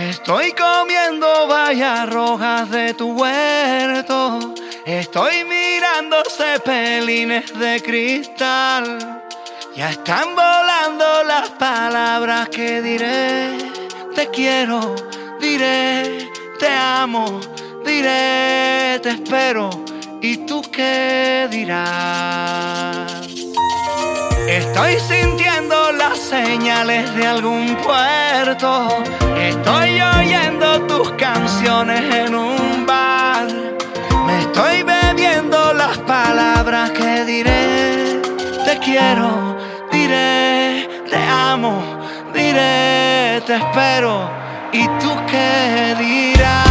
Estoy comiendo bayas rojas de tu huerto. Estoy mirando cepelines de cristal. Ya están volando las palabras que diré. Te quiero, diré, te amo, diré, te espero. ¿Y tú qué dirás? Estoy sintiendo las señales de algún puerto. Estoy oyendo tus canciones en un bar. Me estoy bebiendo las palabras que diré. Te quiero, diré, te amo, diré, te espero. ¿Y tú qué dirás?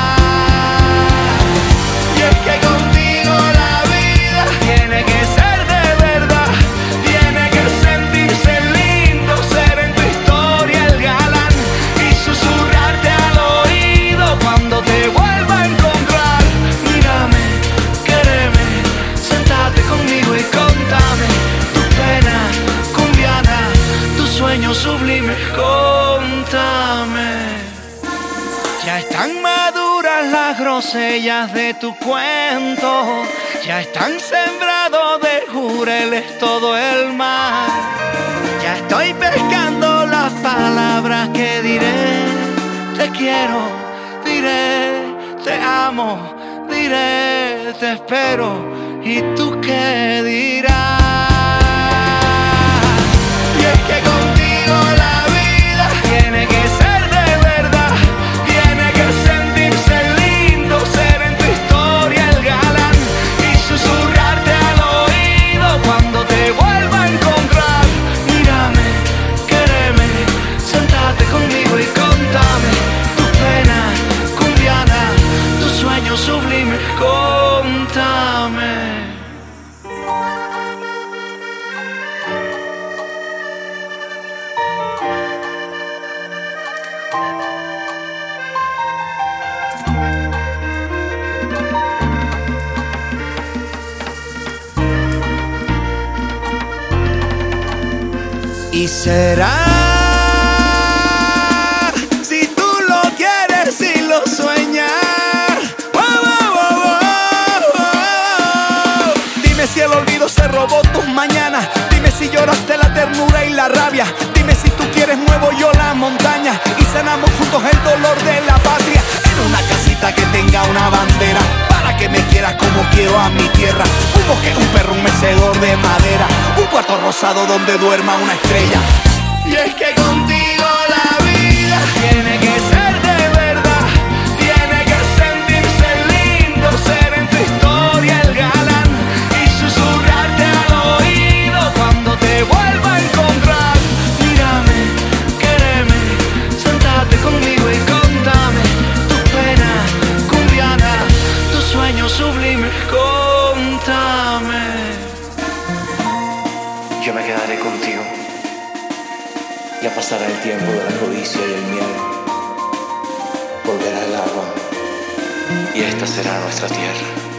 Y es que contigo la vida tiene que ser de verdad. Tiene que sentirse lindo, ser en tu historia el galán y susurrarte al oído cuando te vuelva a encontrar. Mírame, quéreme, sentate conmigo y contame tus penas, cumbiana, tus sueños sublimes, contame. Ya están maduras las grosellas de tu cuento. Ya están sembrados de jureles todo el mar. Ya estoy pescando las palabras que diré. Te quiero, diré, te amo, diré, te espero. ¿Y tú qué dirás? Y es que contigo la vida tiene que ser de verdad. Tiene que sentirse lindo, ser en tu historia el galán y susurrarte al oído cuando te vuelva a encontrar. Mírame, quéreme, sentate conmigo y contame tus penas, cumbiana, tus sueños sublimes, contame. Y será, si tú lo quieres y lo sueñas. Oh, oh, oh, oh, oh. Dime si el olvido se robó tus mañanas. Dime si lloraste la ternura y la rabia. Dime si tú quieres muevo yo la montaña y sanamos juntos el dolor de la patria. En una casita que tenga una bandera, para que me quieras como quiero a mi tierra. Un bosque, un perro, un mecedor de madera, un cuarto rosado donde duerma una estrella. Y es que contigo la vida tiene que ser de verdad. Tiene que sentirse lindo, ser en tu historia el galán y susurrarte al oído cuando te vuelva a encontrar. Mírame, quéreme, sentate conmigo y contame tus penas, cumbiana, tus sueños sublimes, contame. Yo me quedaré contigo. Ya pasará el tiempo de la codicia y el miedo. Volverá el agua y esta será nuestra tierra.